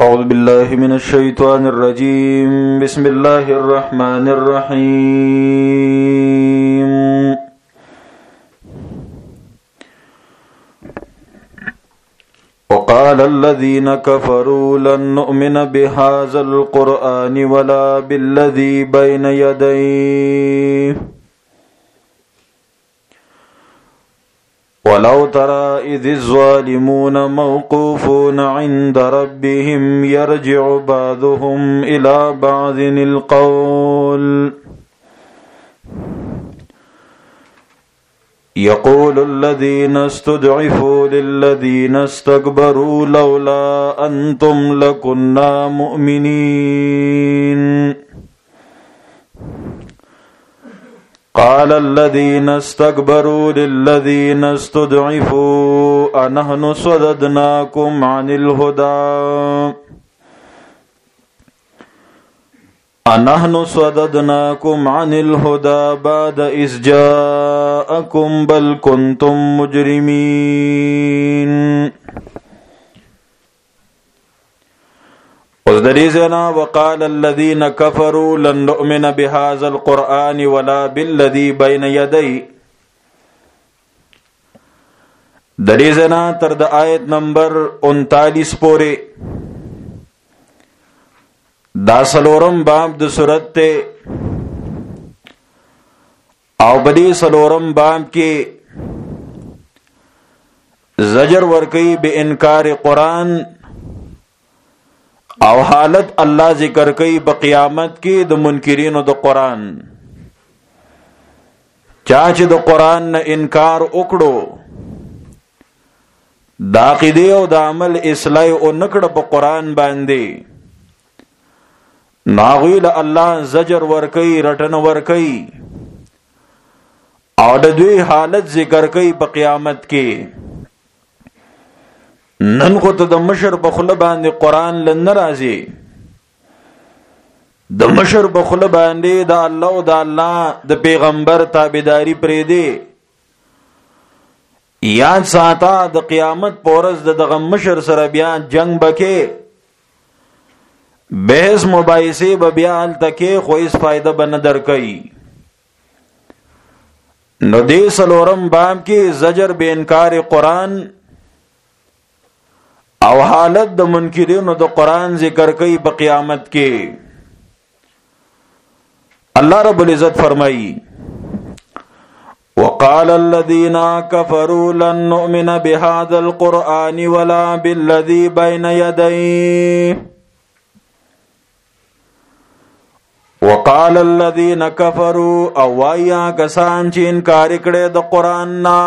أعوذ بالله من الشيطان الرجيم بسم الله الرحمن الرحيم وقال الذين كفروا لن نؤمن بهذا القرآن ولا بالذي بين يديه ولو ترى إذ الظالمون موقوفون عند ربهم يرجع بعضهم إلى بعض القول يقول الذين استضعفوا للذين استكبروا لولا أنتم لكنا مؤمنين قال الذين استكبروا للذين استضعفوا أنحن صددناكم عن الهدى بعد إذ جاءكم بل كنتم مجرمين. وذريزنا وقال الذين كفروا لن نؤمن بهذا القرآن ولا بالذي بين يديه. دریزنا ترد آیت نمبر 39 پورے دا سلورم باب د سورت تے او بدی سلورم باب کے زجر ورکی بے انکار قرآن او حالت اللہ ذکر کئی بقیامت کی د منکرین د قرآن چاچ د قرآن نہ انکار اکڑو دا عقیدے او دا عمل اصلاح او نکڑ پا قرآن باندے ناغویل اللہ زجر ورکی رٹن ورکی او د دوی حالت ذکر کئی بقیامت کی نن خو ته د مشر بخله باندې قرآن لن ناراضي د مشر بخله باندې د الله او د الله د پیغمبر تابعداري پرې دی. یاد ساته د قیامت پورز دغه مشر سره بیا جنگ بکې بحث مباحثه به بیا تکې خو هیڅ فائدہ به نه درکې. نو دې سلورم باب کې زجر به انکار قرآن او حالت د منکرینو د قرآن ذکر کوي په قیامت کې. اللہ رب العزت فرمائی وقال الذين كفروا لن نؤمن بهذا القرآن ولا بالذي بين يديه وقال الذين كفروا او وایا کسان چې انکار کړي د قرآن نه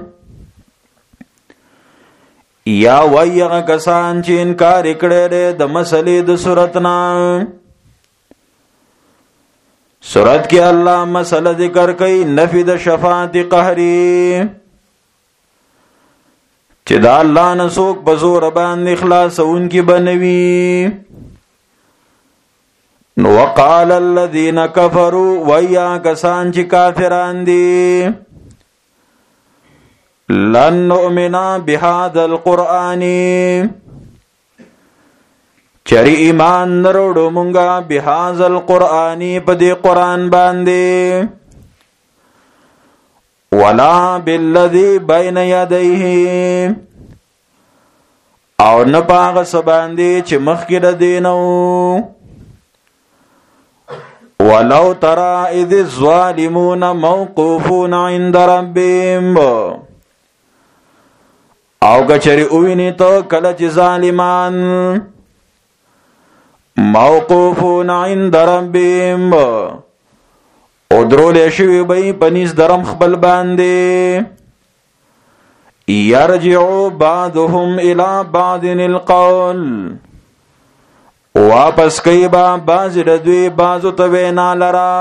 یا وایغه کسان چې انکار کړي د مسلې د صورت نه. صورت کې الله مسله ذکر کوي نفی د شفاعت قهری چې دا الله نه څوک په زور باندې خلاصونکي بنوي. نو وقال الذين كفروا ويا کسان چې کافران دي لن نؤمن بهذا القرآن چری ایمان نروڑو منگا بهذا القرآن پدی قرآن باندے ولا بالذی بین یدیه او نپاغ سباندے چی مخکر دینو ولو ترى اذ الظالمون موقوفون عند ربهم او کچری اوینی تو کلچ ظالمان موقوفون عند ربهم ادرول شوی بی پنیز درم خبل باندے یرجعو بعضهم الى بعض القول واپس کئی با باز ردوی بازو توینا لرا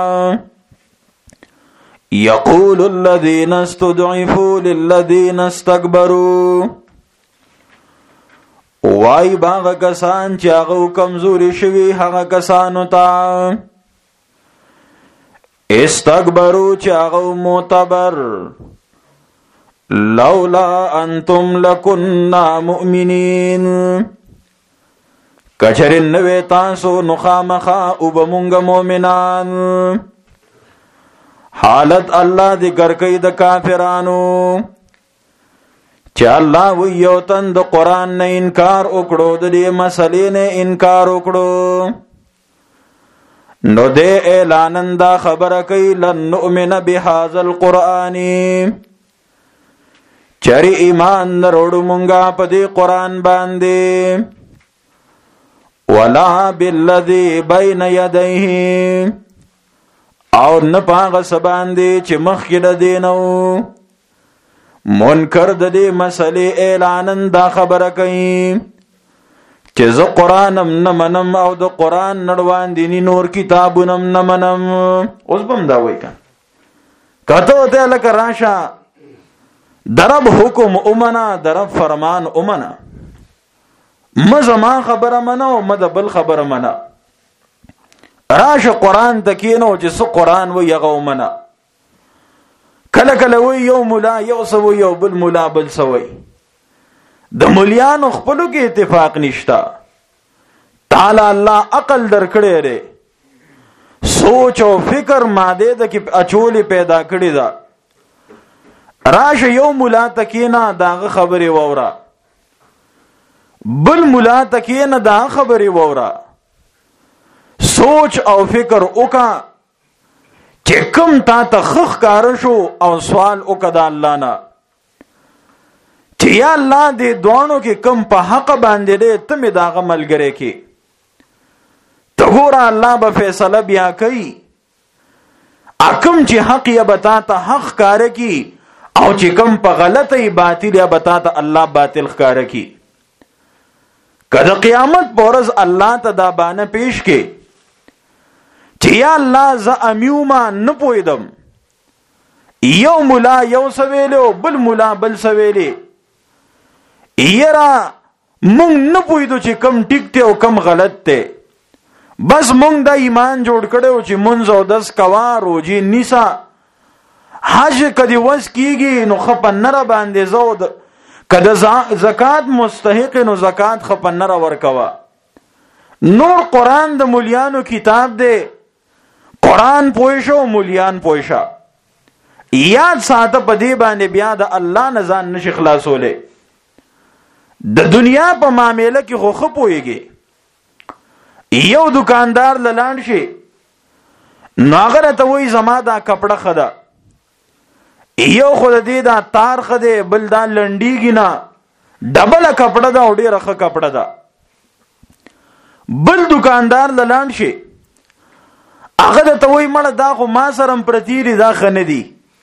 یقول الذین استضعفوا للذین استکبروا وای باغ کسان چې هغه کمزوري شوی هغه کسانو ته استکبروا چې هغه معتبر لولا انتم لكنا مؤمنین کچرن نوی تاسو نخامخا او بمونگ مومنان. حالت الله دی گرکی د کافرانو چې الله وی یو تن د قرآن نه انکار وکړو، د دې مسلې نه انکار وکړو، نو دې اعلانن دا خبره کوي لن نؤمن بهذا القرآن، چری ایمان نروړو مونږه په دې قرآن باندې، ولا بالذي بين يديه، او نه پاغه سباندې چې مخکې د دینو. منکر د دې مسلې اعلانن دا خبره کوي چې زه قرآنم نه منم او د قرآن نړوان دیني نور کتابونم نه منم. اوس بم دا وایي کته ته لکه راشه درب حکم امنا درب فرمان امنا، مزما خبره منه او مد بل خبره منه. راشه قرآن تکینو چې سو قرآن و یغو منه. کله کله وی یو مولا یو سو یو بل مولا بل سوی، د مولیانو خپلو کې اتفاق نشتا. تعالی الله عقل درکړی دی، سوچ او فکر ماده د کې اچولې پیدا کړی دا. راشه یو مولا تکینا داغه خبرې وورا، بل مولا تکینا داغه خبرې وورا، سوچ او فکر وکا چې کم تا ته خخ کار شو او سوال وکړه د الله نه چې یا الله دې دوانو کې کم په حق باندې دې ته مې داغه ملګری کې. ته ګوره الله به فیصله بیا کوي، اکم چې حق یا بتا ته حق کار کی او چې کم په غلطه باطل یا بتا ته الله باطل کار کی. کله قیامت پورز الله ته دا باندې پیش کې چې یا الله ز امیوما نه پویدم، یو مولا یو سویلو بل مولا بل سویلی، یرا مونږ نه پویدو چې کم ټیک ته او کم غلط ته، بس مونږ دا ایمان جوړ کړو چې مونږ او 10 کوا روزي نیسا حج کدی وس کیږي نو خپنر باندې زود، کده زکات مستحق نو زکات خپنر ورکوا. نور قرآن د مولیانو کتاب دی، قرآن پوښو مولیان پوښا. یاد ساته په دې باندې بیا د الله نه ځان نشي خلاصولې. د دنیا په معاملې کې خو خپويږي، یو دکاندار لاند شي ناغره ته وای زما دا کپڑا خدا، یو خود دې دا تار خده بل دا لنډیږي نه، ډبل کپڑا دا وړي رخه کپڑا دا. بل دکاندار لاند شي هغه ته وای مړه دا خو ما سره پرتیری دا خنه دي،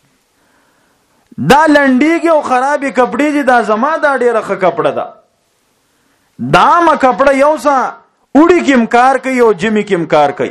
دا لنډیږي او خرابې کپڑے دي، دا زما دا ډیره ښه کپڑا ده. دا ما کپڑا یو سا وړي کیم کار کوي او جمی کیم کار کوي.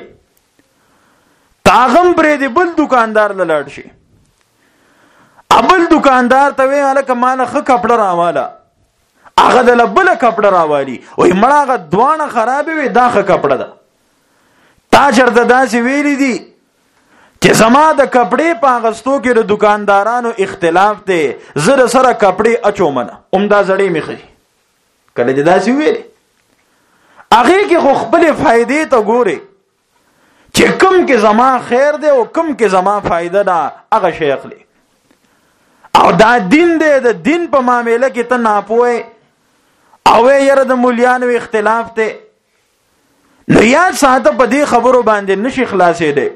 تاغم پرې دی بل دکاندار لاړ شي، ابل دکاندار ته وی الکه مال ښه کپڑا راواله، هغه د بل کپڑا راوالي، وای مړه هغه دوانه خرابې وي دا ښه کپڑا ده. تا چرته داسې ویلي دي چې زما د کپڑے په اغستو کې د دکاندارانو اختلاف دی، زره سره کپڑے اچومنه عمدا زړې میخي. کله دې داسې ویلي هغه کې خو خپل فائدې ته ګوري چې کم کې زما خیر دی او کم کې زما فائدہ ده، هغه شی اخلي. او دا دین دی، د دین په معاملې کې ته ناپوهه او یې د مولیانو اختلاف دی، نو یاد ساته په دې خبرو باندې نشي خلاصې دی.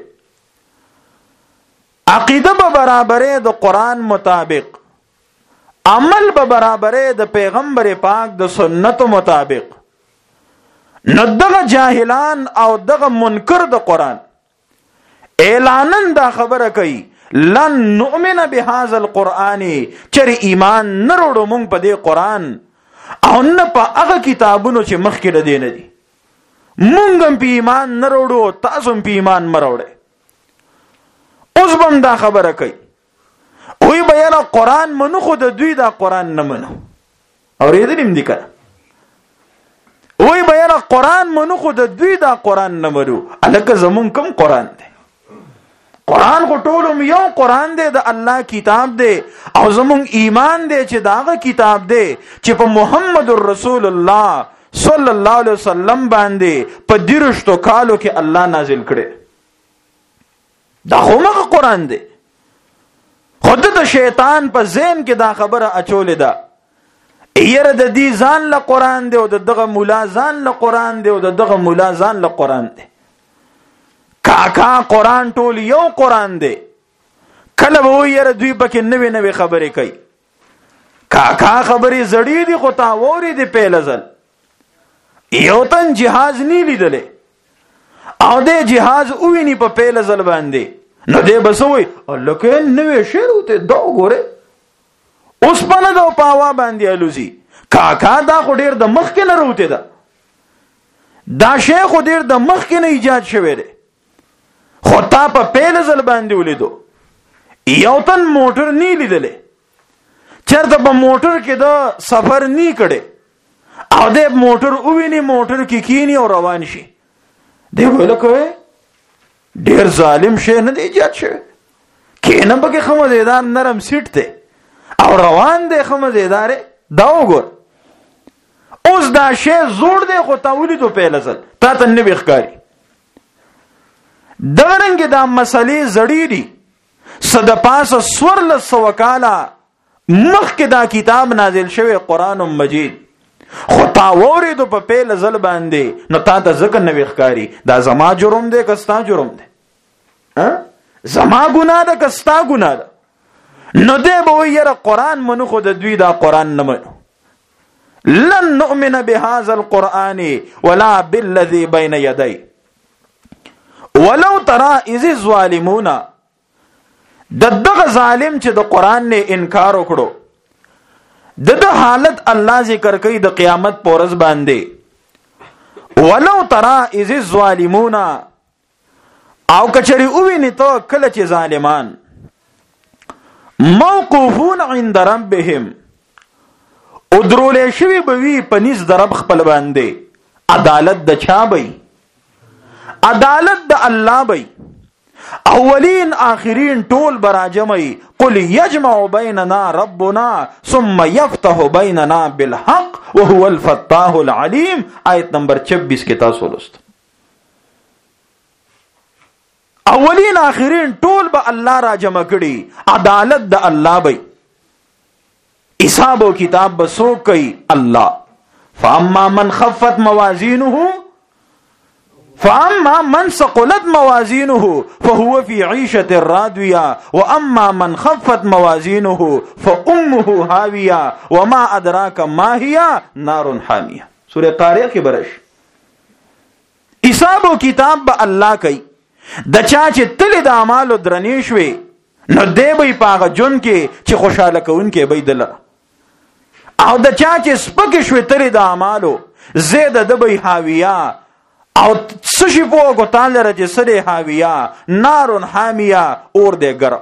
عقیده به برابرې د قرآن مطابق، عمل به برابرې د پیغمبر پاک د سنت مطابق. نو دغه جاهلان او دغه منکر د قرآن اعلانن دا خبره کوي لن نؤمن بهذا القرآن، چر ایمان نه وروړو مونږ په دې قرآن او نه په هغه کتابونو چې مخکې د دې نه دي. مونږ هم په ایمان نه وروړو، تاسو هم په ایمان مه وروړئ. اوس بم دا خبره کوي وی به یاره قرآن منو خو د دوی دا قرآن نه منو. اورېدلیم دي کنه؟ وی به یاره قرآن منو خو د دوی دا قرآن نه منو. الکه زمون کم قرآن دی؟ قرآن خو ټولم یو قرآن دی، د الله کتاب دی، او زمون ایمان دی چې داغه کتاب دی چې په محمد رسول الله صلی الله علیه وسلم باندې په 30 کالو کې الله نازل کړي. دا همغه قران دی. خود د شیطان په ذهن کې دا خبره اچولې ده یره د دې ځان له قران دی او دغه مولا ځان له قران دی او دغه مولا ځان له قران دی. کاکا قران ټول یو قران دی. کله به یره دوی پکې نوې نوې خبرې کوي. کاکا خبرې زړې دي خو تا ووري دي په لزل. یو تن جهاز نی لیدلې او د جهاز ویني په پیل زل باندې نو دې بسوي لکه نوې شعر وته دا وګوره اوس پنه دا پاوا باندې الوزي. کاکا دا خو ډیر د مخ کې نه روته ده. دا شیخ خو ډیر د مخ کې نه ایجاد شوی دی خو تا په پیل زل باندې ولیدو. یو تن موټر نی لیدلې چرته په موټر کې دا سفر نی کړي او د موټر ویني موټر کې کینی او روان شي. دی ویل کوي ډیر ظالم شي نه دی ایجاد شوی. کینه پکې خمزیدار نرم سیټ ته او روان دی خمزیدار. دا وګور اوس دا شی زوړ دی خو تا ولیدو په لزل تا ته نه بخکاری. دغرنګ دا مسلې زړې دي. صد پاسه سورل سوکالا مخکې دا کتاب نازل شوی قرآن مجید خو تا وریدو په پیل زل باندې نو تا ته ځکه نه وښکاری. دا زما جرم دی که ستا جرم دی؟ زما ګناه ده که ستا ګناه ده؟ نو دی به وایي یاره قرآن منو خو د دوی دا قرآن نه منو. لن نؤمن بهذا القرآن ولا بالذي بين يدي ولو ترى اذ الظالمون. دغه ظالم چې د قرآن نه انکار وکړو د حالت الله ذکر کوي د قیامت پورز باندې. ولو ترى اذ الظالمون او کچری ویني ته کله چې ظالمان موقوفون عند ربهم ادرولې شوی بوي پنځ درب خپل باندې. عدالت د چا بي؟ عدالت د الله بي. اولین آخرین ټول براجمعی. قل یجمع بیننا ربنا ثم یفتح بیننا بالحق وهو الفتاح العلیم. آیت نمبر 26 کې تاسو ولست. اولین آخرین ټول به الله را جمع کړي. عدالت د الله بي. حساب او کتاب به څوک کوي؟ الله. فاما من خفت موازینه فاما من ثقلت موازینه فهو في عيشة راضية واما من خفت موازینه فامه هاوية وما ادراك ما هي نار حامية. سورہ قاریہ کې برش. حساب او کتاب به الله کوي. د چا چې تل د اعمالو درنې شوي نو دی به پاغه جون کې چې خوشاله کوون کې به دل او د چا چې سپک شوي تل د اعمالو زید د به هاویه او سشی پو کو تان لره چې سره هاویه نار حامیه اور دې ګرم.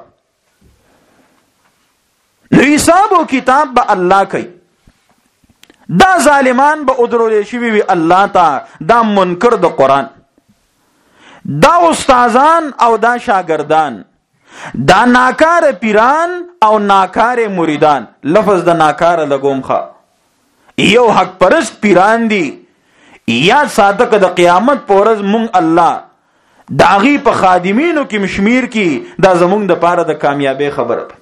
نو حساب او کتاب به الله کوي. دا ظالمان به ادرولې شوي وي الله ته. دا منکر د قرآن، دا استادان او دا شاگردان، دا ناکار پیران او ناکار مریدان. لفظ د ناکار لګوم ښه. یو حق پرست پیران دي یا صادق د قیامت پورز مونږ الله داغي په خادمینو کې مشمیر کی. دا زمونږ د پاره د کامیابی خبره ده.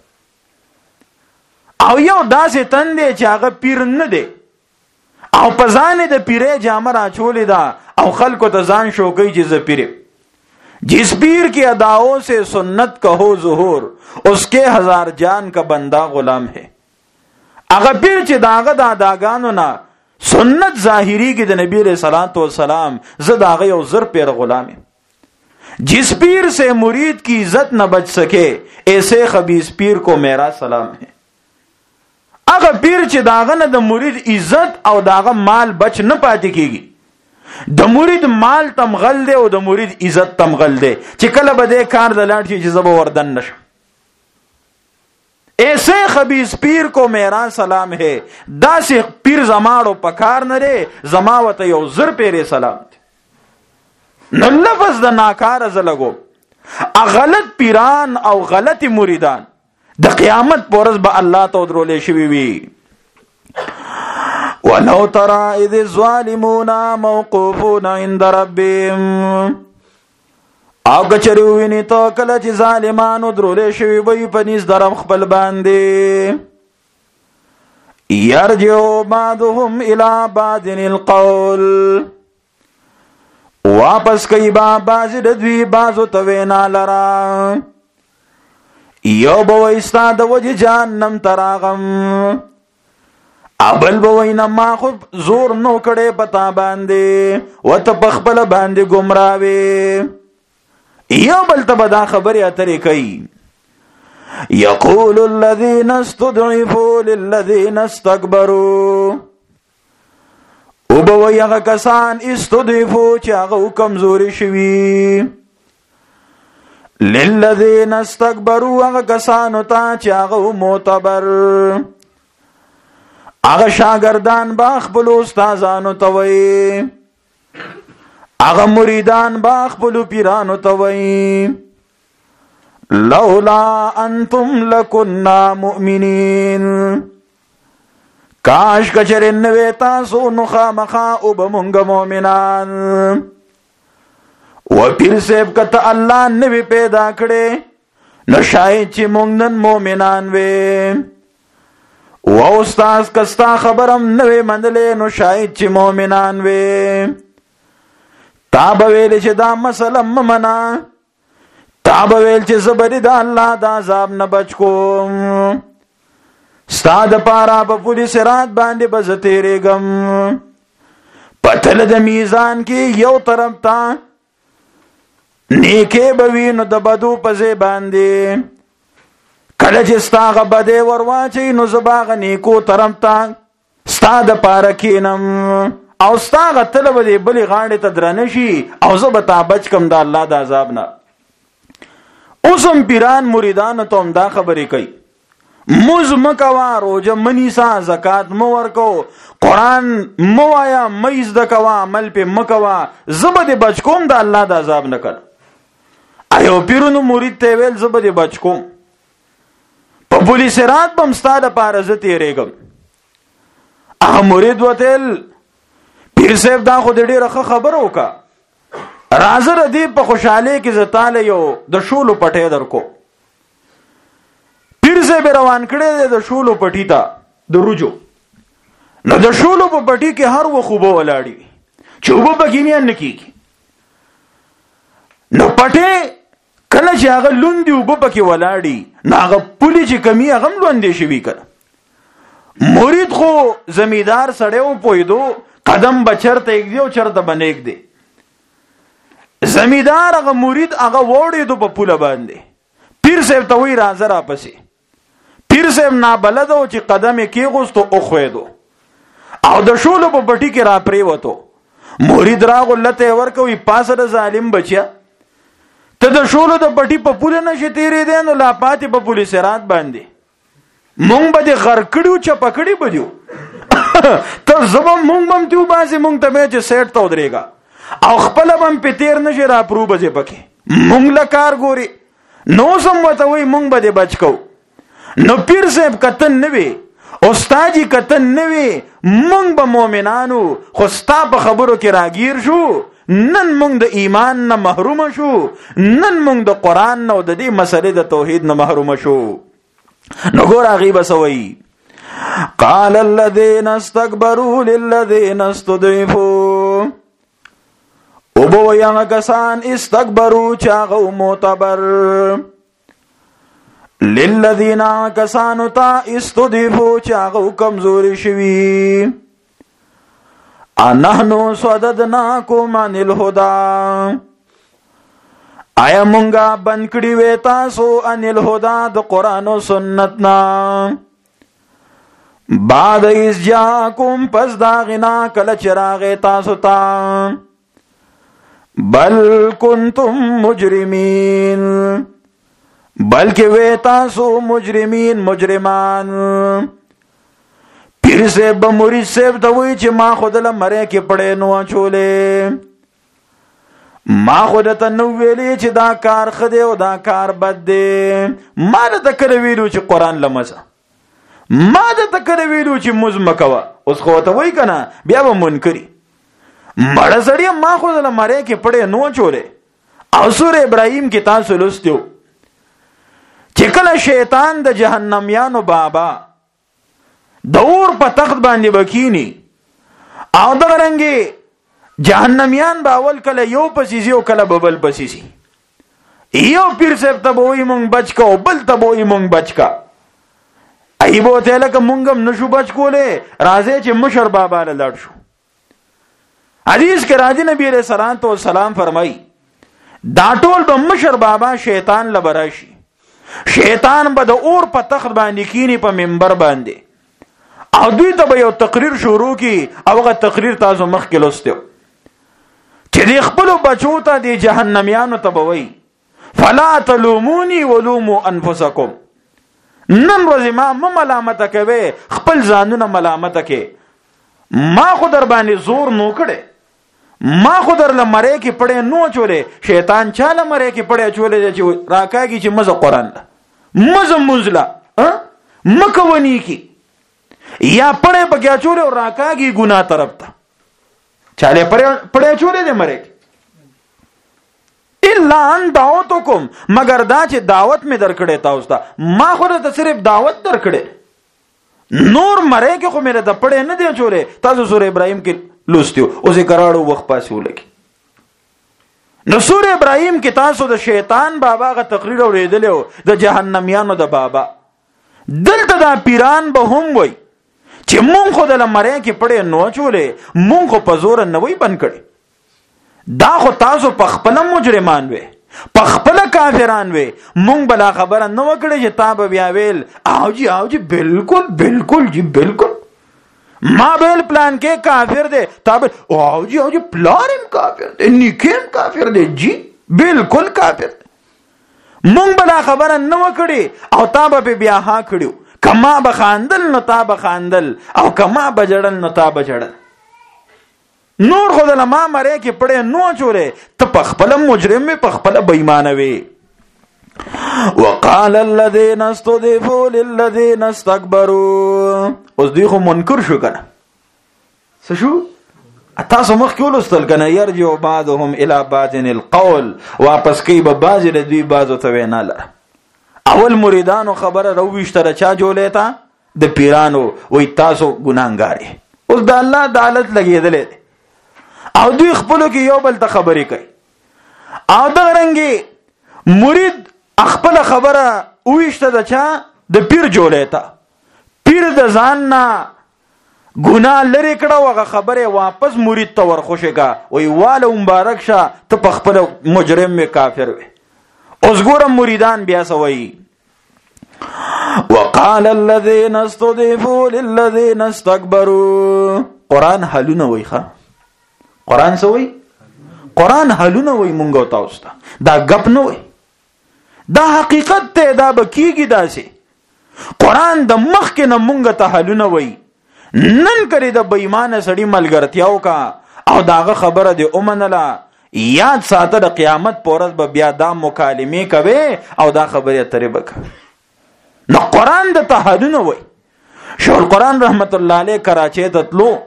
او یو داسې تندې چې هغه پیر نه دی او په ځان د پیرې جامه راچولې ده او خلکو ته ځان شو کوي چې زه پیر. جس پیر کی اداؤں سے سنت کا ہو ظہور اس کے 1000 جان کا بندہ غلام ہے. هغه پیر چې داغه د اداګانو نه سنت ظاهری کی د نبی علیہ الصلوۃ والسلام زه داغه یو زر پیر غلام ہوں. جس پیر سے مرید کی عزت نہ بچ سکے ایسے خبیث پیر کو میرا سلام ہے. هغه پیر چې داغه نه د مرید عزت او داغه مال بچ نه پاتې کیږي. د مرید مال تمغل دی او د مرید عزت تمغل دی چې کله به د کار د لاټ چې زب وردن نشم. ایسے خبیث پیر کو میرا سلام ہے. داسې پیر زماړو پکار نه دی زما وته یو زر پیرې سلام دی. نو لفظ د ناکار زلګو غلط پیران او غلط مریدان د قیامت پورز به الله ته درولې شوی وي. ولو ترى اذ الظالمون موقوفون عند ربهم او کچری ویني ته کله چې ظالمانو درولې شوي وي په نس درم خپل باندې يرجع بعضهم الى بعض القول واپس کوي بعض د دوی بعضو ته وینا لرا یو به وایستا د وجه جهنم تراغم ابل به وینا ما خو زور نو کړي پتا باندې وته پخپل باندې گمراوي یو بل ته به دا خبرې اترې کوي یقول الذين استضعفوا للذين استكبروا او به وایي هغه کسان استضعفوا چې هغه کمزوري شوي للذين استكبروا هغه کسانو ته چې هغه معتبر هغه شاګردان با خپل استادانو ته وایي اغه مریدان با خپل پیرانو ته وای لولا انتم لكنا مؤمنين کاش کچرن نوې تاسو نو خامخا او بمونږ مؤمنان و پیر صاحب کته الله نوې پیدا کړي نو شاید چې مونږ نن مؤمنان وې و استاد کستا خبرم نوې مندلې نو شاید چې مؤمنان وې تاب ویل چې دا مسله ممنا تاب ویل چې زبر د الله د عذاب نه بچ کوم ستاد پارا په پولیس رات باندې بزتېرېګم پتل د میزان کې یو طرف ته نیکه بوي نو د بدو پځې باندې کله چې ستاغه بده ورواچي نو زباغ نیکو طرف ته ستاد پارا کینم او ستاغه طلب دی بلی غاړې ته درنه شي او زه به تا بچ کم د الله د عذاب نه اوسم پیران مریدان ته هم دا خبرې کوي موز مکوا روزه منیسا زکات مو ورکو قرآن مو وایا مېز د کوا عمل په مکوا زه به بچ کوم د الله د عذاب نه کړ ایو پیرونو مرید ته ویل زه به بچ کوم په پولیس رات بم ستاده پاره زه تیرېږم هغه مرید وتل پیر صاحب دا خو دې ډېره خبره وکړه راځه ردی په خوشحالۍ کې زه تاله یو د شولو پټی درکو پیر صاحب روان کړی دی د شولو پټي ته د روجو نو د شولو په پټي کې هر وخت اوبه ولاړې وي چې اوبه پکې میان نه کېږي نو پټی کله چې هغه لوندې اوبه پکې ولاړې نو هغه پولې چې کمی هغه هم لوندې شوي که مرید خو زمیندار سړی و پوهېدو قدم بچر ته ایک دی او چرته بنیک دی زمیندار هغه مرید هغه وړېدو په پوله باندې پیر صاحب ته وایي راځه راپسې پیر صاحب نابلده و چې قدم یې کېغوستو وښوېدو او د شولو په پټي کې را پرېوتو مرید راغو لته یې ورکوي پاسه د ظالم بچیا ته د شولو د پټي په پوله نشې تېرېدی نو لا پاتې په پولیس رات باندې مونږ به دې غر کړي چپه کړي به دیو ته زبم مونږ بم تیو باسې مونږ ته به چې سیټ ته ودرېږه او خپله بم پې تېر نشي را پرو به دې پکې مونږ له کار ګوري نو سم ورته وایي مونږ به دې بچ کوو نو پیر صاحب کتن نه وي استاد یې کتن نه وي مونږ به مؤمنانو خو ستا په خبرو کې راګیر شو نن مونږ د ایمان نه محروم شو نن مونږ د قرآن نه او د دې مسلې د توحید نه محروم شو نو ګور هغې به څه وایي قال الذين استكبروا للذين استضعفوا او به وایي هغه کسان استکبرو چې هغه معتبر للذین کسانو ته استضعفوا چې هغه کمزوري شوي انحنو صددناکم عن الهدى آیا مونږه بند کړي وې تاسو عن الهدى د قرآن او سنت نه بعد از جاکم پس دا غنا کله چې راغې تاسو ته بل کنتم مجرمین بلکې وې تاسو مجرمین مجرمان پیر صاحب مرید صاحب ته وایي چې ما خو دله مرې کې پړې نو اچولې ما خو درته نو ویلې چې دا کار ښه دی او دا کار بد دی ما درته کله ویلو چې قرآن لمزه ما د تکره ویلو چې موز مکوا، اوس خو ته وای کنه بیا به منکری. مړه سړی ما خو د مړې کې پړې نو چولې. او سورې ابراهیم کې تاسو لوستیو چې کله شیطان د جهنميانو بابا د اور په تخت باندې بکینی او دغه رنګي جهنميان باول کله یو پسیزي او کله ببل پسیزي. یو پیر صاحب ته وای مونږ بچ کا او بل ته وای مونږ بچ کا. ایبو ته لکه مونږم نشو بچ کوله، راځي چې مشر بابا له لړ شو. حدیث کې راځي نبی علیہ الصلوۃ والسلام فرمایي دا ټول به مشر بابا شیطان لبراشي. شیطان به د اور په تخت باندې کینی په منبر باندې او دوی ته به یو تقریر شروع کی او هغه تقریر تاسو مخ کې لوستو چې د خپل بچو ته د جهنميانو ته بوي فلا تلوموني ولوموا انفسكم. نن ورځ ما ملامت کوي، خپل ځانونه ملامت کوي. ما خو در باندې زور نو کړي، ما خو در لمره کې پړې نو چولې. شیطان چاله مره کې پړې چولې چې راکاږي چې مزه قرآن مزه منزله مکونی کی یا پړې بګیا چولې او راکاږي ګناه طرف ته. چاله پړې چولې دې مره کې الا ان دعوتکم، مگر دا چې دعوت می درکړې تاسو ته. ما خو ته صرف دعوت درکړې، نور مره کې خو مې د پړې نه دی چولې. تاسو سورې ابراهیم کې لوستیو اوسې کراړو وخت پاسې ولګي. نو سورې ابراهیم کې تاسو د شیطان بابا غ تقریر اوریدلو د جهنميانو د بابا. دلته دا پیران به هم وای چې مونږ خو د لمره کې پړې نو چولې، مونږ خو په زور نه وای بند کړي. دا خو تاسو په خپل مجرمان وې، په خپل کافران وې. مونږ بلا خبره نه وکړي چې تا به بیا ویل او جی بالکل بالکل جی بالکل ما بیل پلان کې کافر دی، تا به او جی پلانم کافر دی، نیکم کافر دی، جی بالکل کافر دی. مونږ بلا خبره نه وکړي او تا به بیا ها کړیو. کما بخاندل نو تا بخاندل او کما بجړل نو تا بجړل. نور خود لما مره کې پړې نو چولې، ته په خپل مجرم په خپل بېمانه وي. وقال الذين استضعفوا للذين استكبروا. اوس دوی خو منکر شو کنه. څه شو؟ تاسو مخ کې ولستل کنه يرجو بعضهم الى بعض القول، واپس کوي به بعض د دوی بعضو ته وینا لره. اول مریدانو خبره رويشتره چا جوړه تا د پیرانو، وای تاسو ګناګاری. اوس د الله د عدالت لګیدلې او دوی خپلو کې یو بل ته خبرې کوي. او دا رنګي مرید خپل خبره وښته د چا د پیر جوړه تا. پیر د ځان نه ګناه لري کړه او خبره واپس مرید ته ورخوشيګه، وای واله مبارک شه ته په خپل مجرم می کافر وي. اوس ګورم مریدان بیا سوي وقال الذين استضعفوا للذين استكبروا. قران حلونه وای ښا، قران سوي، قران حلونه وای مونږ تاسو ته. دا غپ نه وای، دا حقیقت ته دا بکیږي. داسې قران د مخ کې نه مونږ ته حلونه وای. نن کړي د بېمانه سړی ملګرتیاو کا او داغه خبره دی اومنله. یاد ساته د قیامت پورز به بیا دا مکالمه کوي او دا خبره ترې بک. نو قران د تحدونه وای. شیخ القران رحمت الله علیه کراچۍ ته تلو،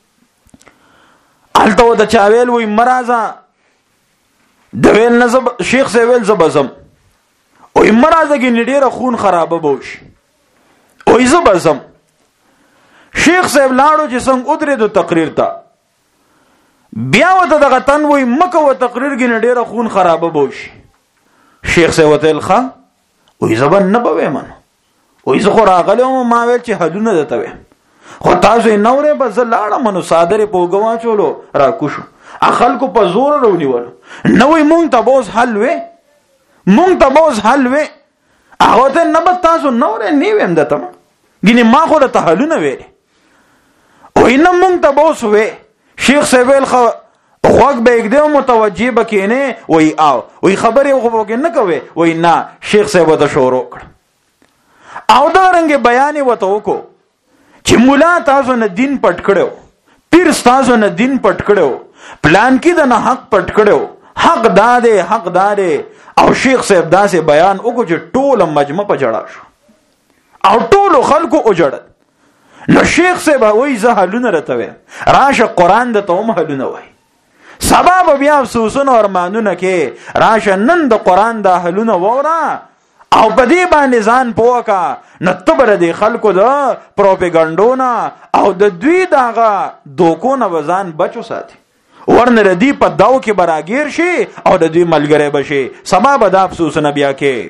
الته د چاویل وای مرازا د ویل نسب شیخ سیویل زبزم وای مرازا کې نډیره خون خرابه بوش وای زبزم. شیخ صاحب لاړو چې څنګه ودرې د تقریر ته بیا وته دغه تن وای مکه و تقریر کې نډیره خون خرابه بوش. شیخ صاحب وته الخا وای زبن نه بوي من وای زه خو راغلم ما ویل چې حلونه دته وي خو تاسو یې نورې بس لاړه منو صادره پوغوا چولو را کوشو خلکو په زور رونیول. نو مونږ ته بوز حل وې، مونږ ته بوز حل وې. هغه ته نه بس تاسو نورې نیویم دته ګینه ما خو ته حلونه وې وای نه مونږ ته بوز وې. شیخ سیویل خوږ به اګدو متوجه بکینه وای او وای خبره خو وګ نه کوي وای نه. شیخ صاحب ته شروع کړ او دا رنګ بیان وته وکړو چې مولا تاسو نه دین پټ کړو، پیر تاسو نه دین پټ کړو، پلان کې د نه حق پټ کړو، حق داده حق داده. او شیخ صاحب داسې بیان وکړو چې ټول مجمع په جړا شو. او ټولو خلکو اجړل. نو شیخ صاحب وایي زه حلونه راته وایم، راشه قرآن د ته هم حلونه وایي، سبا به بیا افسوسونه او ارمانونه کې، راشه نن د قرآن دا حلونه واوره او په دې باندې ځان پوه کا، نو ته به د خلکو د پروپیګنډونه او د دوی دغه دوکو نه به ځان بچ وساتي، ورنه ردی په داو کې براګیر شي او د دوی ملګری بشي، سبا به دا افسوسونه بیا کې.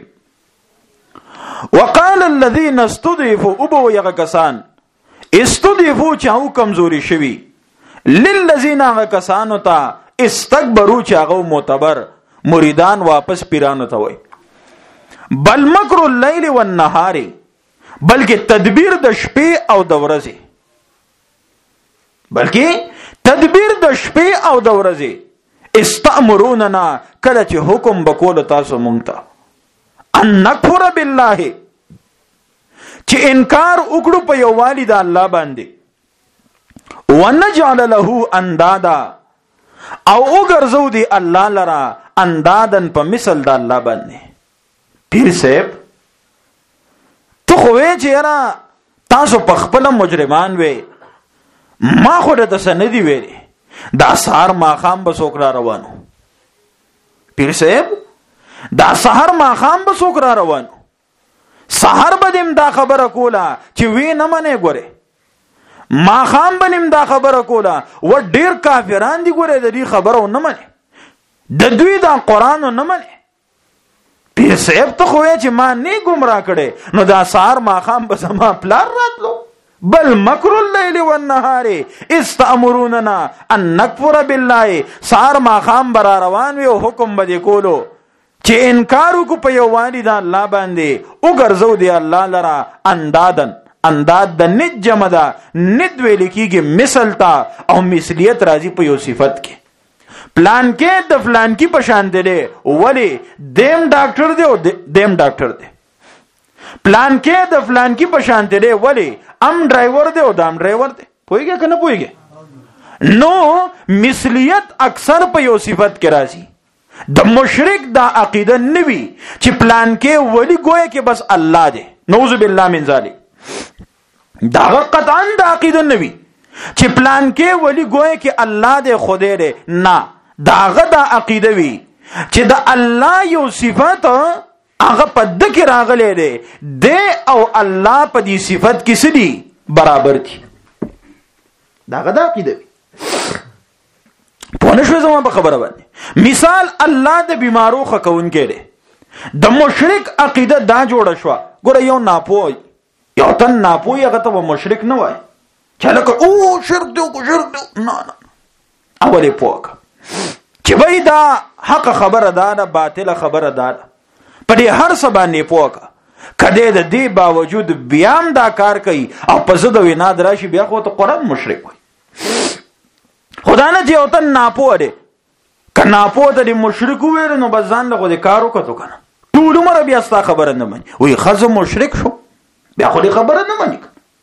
وقال الذين استضعفوا ابو يغ کسان استضعفوا چاو کمزوري شوی، للذین کسانو ته استكبروا چاغو معتبر مریدان واپس پیرانو ته وای. بل مکر الليل والنهار، بلکې تدبیر د شپې او د ورځې، بلکې تدبیر د شپې او د ورځې، استامروننا کله چې حکم بکول تاسو مونږ ته، ان نکفر بالله چې انکار وکړو په یووالي د الله باندې، ونجعل له اندادا او وګرځو دی الله لرا اندادن په مثل د الله باندې. پیر صاحب تو خو وې چې یاره تاسو په خپل مجرمان وې، ما خو د سندې وېری دا سحر ماخام به څوک را روانو. پیر صاحب دا سحر ماخام به څوک را روانو، سحر به دیم دا خبره کوله چې وی نه منې ګوره، ماخام به دیم دا خبره کوله و ډیر کافران دي ګوره د دې خبره نه منې، د دوی دا قرآن نه منې. پیر صاحب ته خو چې ما نه گمراه کړي، نو دا سحر ماخام به زما پلار راتلو. بل مکر الليل والنهار استامروننا ان نکفر بالله، سحر ماخام برا روان وي او حکم به کولو چې انکار وکړو په یووالي د الله باندې، وګرځو دی الله لرا اندادن، انداد د ند جمع ده، ند ویل کېږي مثل ته او مثلیت راځي په یو صفت کې. پلان کې د فلان کی پشان دی، ولی دیم ډاکټر دی او دیم ډاکټر دی. پلان کې د فلان کی پشان دی، ولی ام ډرایور دی او دام ډرایور دی. پوهیږي کنه پوهیږي؟ نو مثلیت اکثر په یو صفت کې راځي. د مشرک دا عقیده نوی چې پلان کې ولی گویا کې بس الله دی، نعوذ بالله من ذلک. دا قطعا دا عقیده نوی چې پلان کې ولی گویا کې الله دی خدای دی، نه داغه دا عقیده وی چې د الله یو صفت هغه په دکې راغلی دی، دی او الله په دې صفت کې سدي برابر دي. داغه دا عقیده وی. پونه شو زما په خبره باندې. مثال الله د بیمارو خکون کې دی، د مشرک عقیده دا جوړه شو. ګوره یو ناپوه یو تن ناپوه هغه ته مشرک نه وای، چلکه او شرک دی او شرک دی، نه نه اوله پوک چې وای دا حق خبره ده، باطل خبره ده، په دې هر څه باندې پوک کده د دې باوجود بیا هم دا کار کوي او په زده وینا دراشي، بیا خو ته قرآن مشرک وای. خدا نه چې او ته ناپوه دی، که ناپوه ته د مشرک وویل نو بس ځان له خو د کار وکړو کنه، ټول عمر بیا ستا خبره نه مني، وایي ښځه مشرک شو بیا خو د خبره نه مني.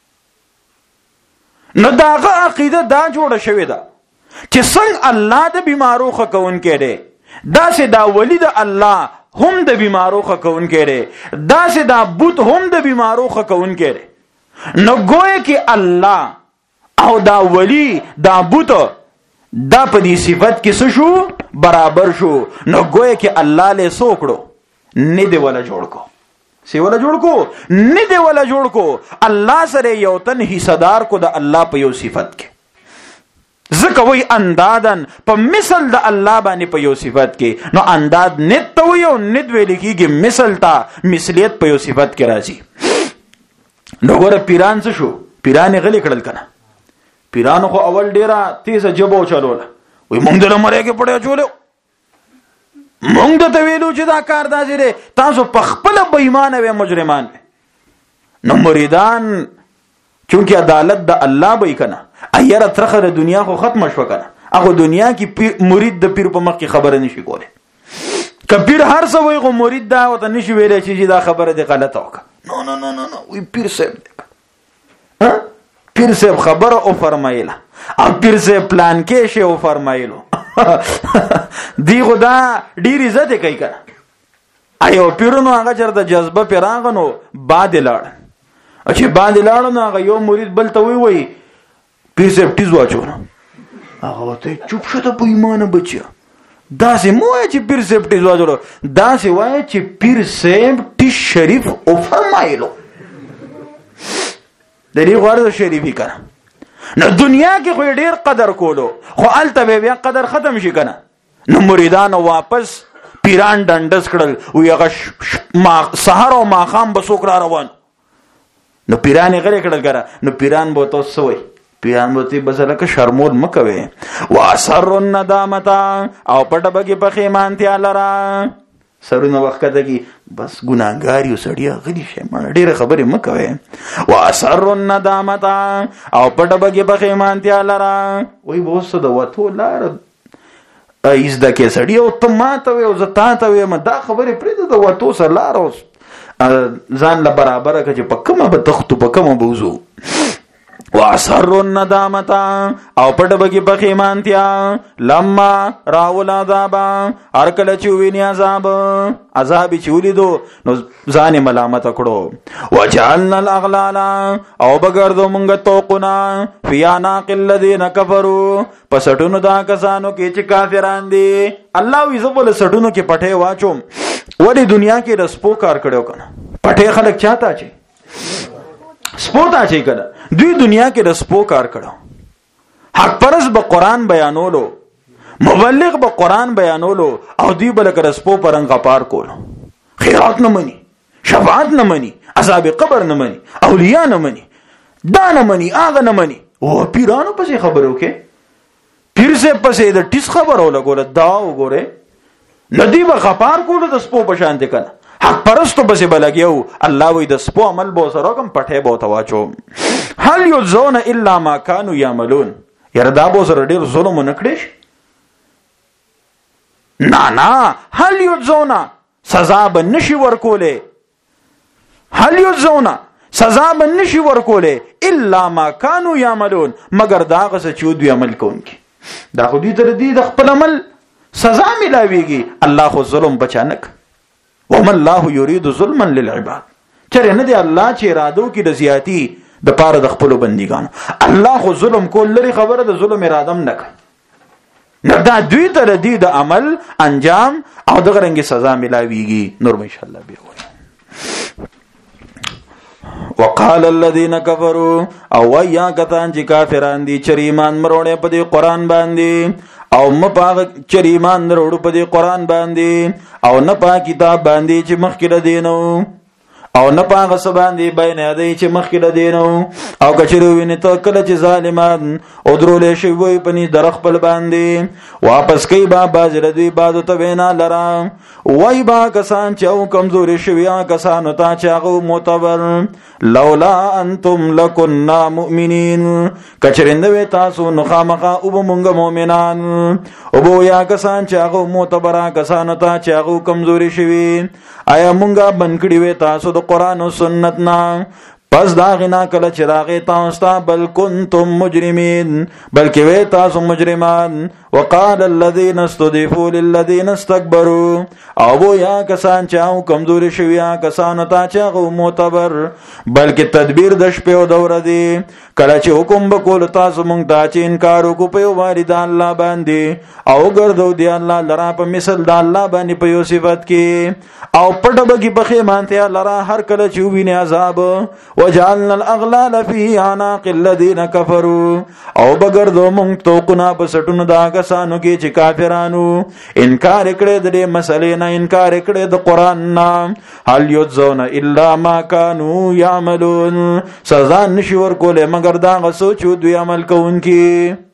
نو داغه عقیده دا جوړه شوې ده چې څنګه الله د بیمارو خکون کړي، داسې دا ولی د الله هم د بیمارو خکون کړي، داسې دا بت هم د بیمارو خکون کړي. نو گویا کې الله او دا ولی دا بت دا په دې صفت کې څه شو برابر شو. نو گویا کې الله له سوکړو نه دی ولا جوړ کو، سی ولا جوړ کو نه دی ولا جوړ کو، الله سره یو تن حصدار کو د الله په یو صفت کې. ځکه وی اندادن په مثل د الله باندې په یو صفت کې، نو انداد ند ته وي او ند ویل کېږي مثل ته، مثلیت په یو صفت کې راځي. نو ګوره پیران څه شو، پیران غلي کړل کنه. پیرانو خو اول ډیره تیزه جبو چلوله، وی مونږ د لمرې کې پړې چولو، مونږ ته ویلو چې دا کار داسې دی، تاسو په خپل بې ایمانه وې مجرمان. نو مریدان چونکه عدالت د الله به کنه، ایره ترخه د دنیا خو ختم شو کنه، هغه دنیا کې مرید د پیر په مخ کې خبره نشي کوله. کپیر هر څه وي غو مرید دا او ته نشي ویلای چې دا خبره دی غلطه وکړه. نو نو نو نو وی پیر صاحب ها پیر صاحب خبره او فرمایله، او پیر صاحب پلان کې شی او فرمایلو دی خدا ډیر عزت کوي کنه. ایو پیرونو هغه چرته جذبه پیراغنو باد لاړ، چې باندې لاړو نو هغه یو مرید بل ته وی پیر صاحب ټیز واچو هغه ته چوپ شو ته په ایمان بچیا داسې مو وایي چې پیر صاحب ټیز واچو داسې وایي چې پیر صاحب ټیز شریف او فرمایلو د دې غوړ شریفي کنه نو دنیا کې خو ډیر قدر کولو خو الته بیا قدر ختم شي کنه نو مریدان واپس پیران ډنډس کړل او هغه سحر او ماخام بسوک را روان نو پیران غره کړل کنه نو پیران بو تو سوي پیران بو تی بسلک شرمول مکوي واسر الندامتا او پټ بګي پخیمانتیا لرا سرونه وخت کې بس ګناګار یو سړیا غلی شي مړ ډېر خبرې مکوي واسر الندامتا او پټ بګي پخیمانتیا لرا وای بوس د وته لار ایز د کې سړی او ته ماته او زتا ته ما دا خبرې پرې د وته سره لار اوس ځان له برابر کړي په کومه به تختو په کومه بوزو واسر الندامتا او پټ بګي پخیمانتیا لما راول عذاب هر کله چې ویني عذاب چې ولیدو نو ځان ملامت کړو وجعلنا الاغلال او بغردو مونږ توقنا فی عناق الذين كفروا پسټونو دا کسانو کې چې کافران دي الله وی زبل سټونو کې پټه واچوم وړي دنیا کې رسپو کار کړو کنه پټه خلک چاته چي سپوتا چي کړه دوی دنیا کې رسپو کار کړو حق پرس به قران بیانولو مبلغ به قران بیانولو او دوی بل کر رسپو پرنګ پار کولو خیرات نه مني شفاعت نه مني عذاب قبر نه مني اولیاء نه مني دا نه مني اغه نه مني او پیرانو پسې خبرو کې پیر سے پسې د ټیس خبرو لګول دا وګوره ندی به خپار کولو د سپو په شان دي کنه حق پرستو بسې بلګیو الله وی د سپو عمل بو سره کوم پټه بو تواچو هل یذون الا ما كانوا يعملون یره دا بو سره ډیر ظلم نکړي نه هل یذون سزا بنشي ورکوله هل یذون سزا بنشي ورکوله الا ما كانوا يعملون مگر دا غس چې دوی عمل کوونکی دا خو دې تر دې د خپل عمل سزا ملاويږي الله خو ظلم بچانک وما الله يريد ظلما للعباد چره نه دی الله چې ارادو کې د زیاتی د پاره د خپل بندګانو الله خو ظلم کول لري خبره د ظلم ارادم نه کوي نه دا دوی ته ردی د عمل انجام او د غرنګ سزا ملاويږي نور ان شاء الله به وایي وقال الذين كفروا او یا کتان چې کافران دي چې ایمان مروړې په دې قران باندې او مپاغ چې ایمان مروړو په دې قران باندې او نه پا کتاب باندې چې مخکې دینو او نه پاغه سباندې بین یادې چې مخکې دینو او کچرو ویني ته کله چې ظالمان او درولې شي وي پني در خپل باندې واپس کوي با باز ردوی بادو ته وینا لرا وای با کسان چې او کمزوري شوی کسان ته چې هغه معتبر لولا انتم لكنا مؤمنين کچرنده تاسو نو خامخه او مونږ مؤمنان او بو یا کسان چې هغه معتبر کسان ته چې هغه کمزوري شوی آیا مونږه بنکړی وې تاسو د قران او سنت نا پس دا غنا کله چې راغی تاسو بل کنتم مجرمین بلکې وې تاسو مجرمان وقال الذين استضعفوا للذين استكبروا او یا کسان چې او کمزوري شوی کسان ته چې هغه معتبر بلکې تدبیر د شپې او دور دی کله چې حکم وکول تاسو مونږ ته چې انکار وکړو په وارد الله باندې او ګرځو دی الله لرا په مثل د الله باندې په یو صفت کې او پټ بګي بخې مانته لرا هر کله چې ویني عذاب وجعلنا الاغلال في عناق الذين كفروا او بګردو مونږ توقنا په سټونو دا کسانو کې چې کافرانو انکار کړي د دې مسلې نه انکار کړي د قران نه هل یذون الا ما كانوا يعملون سزا نشي ورکول مگر دا غسو چې دوی عمل کوونکي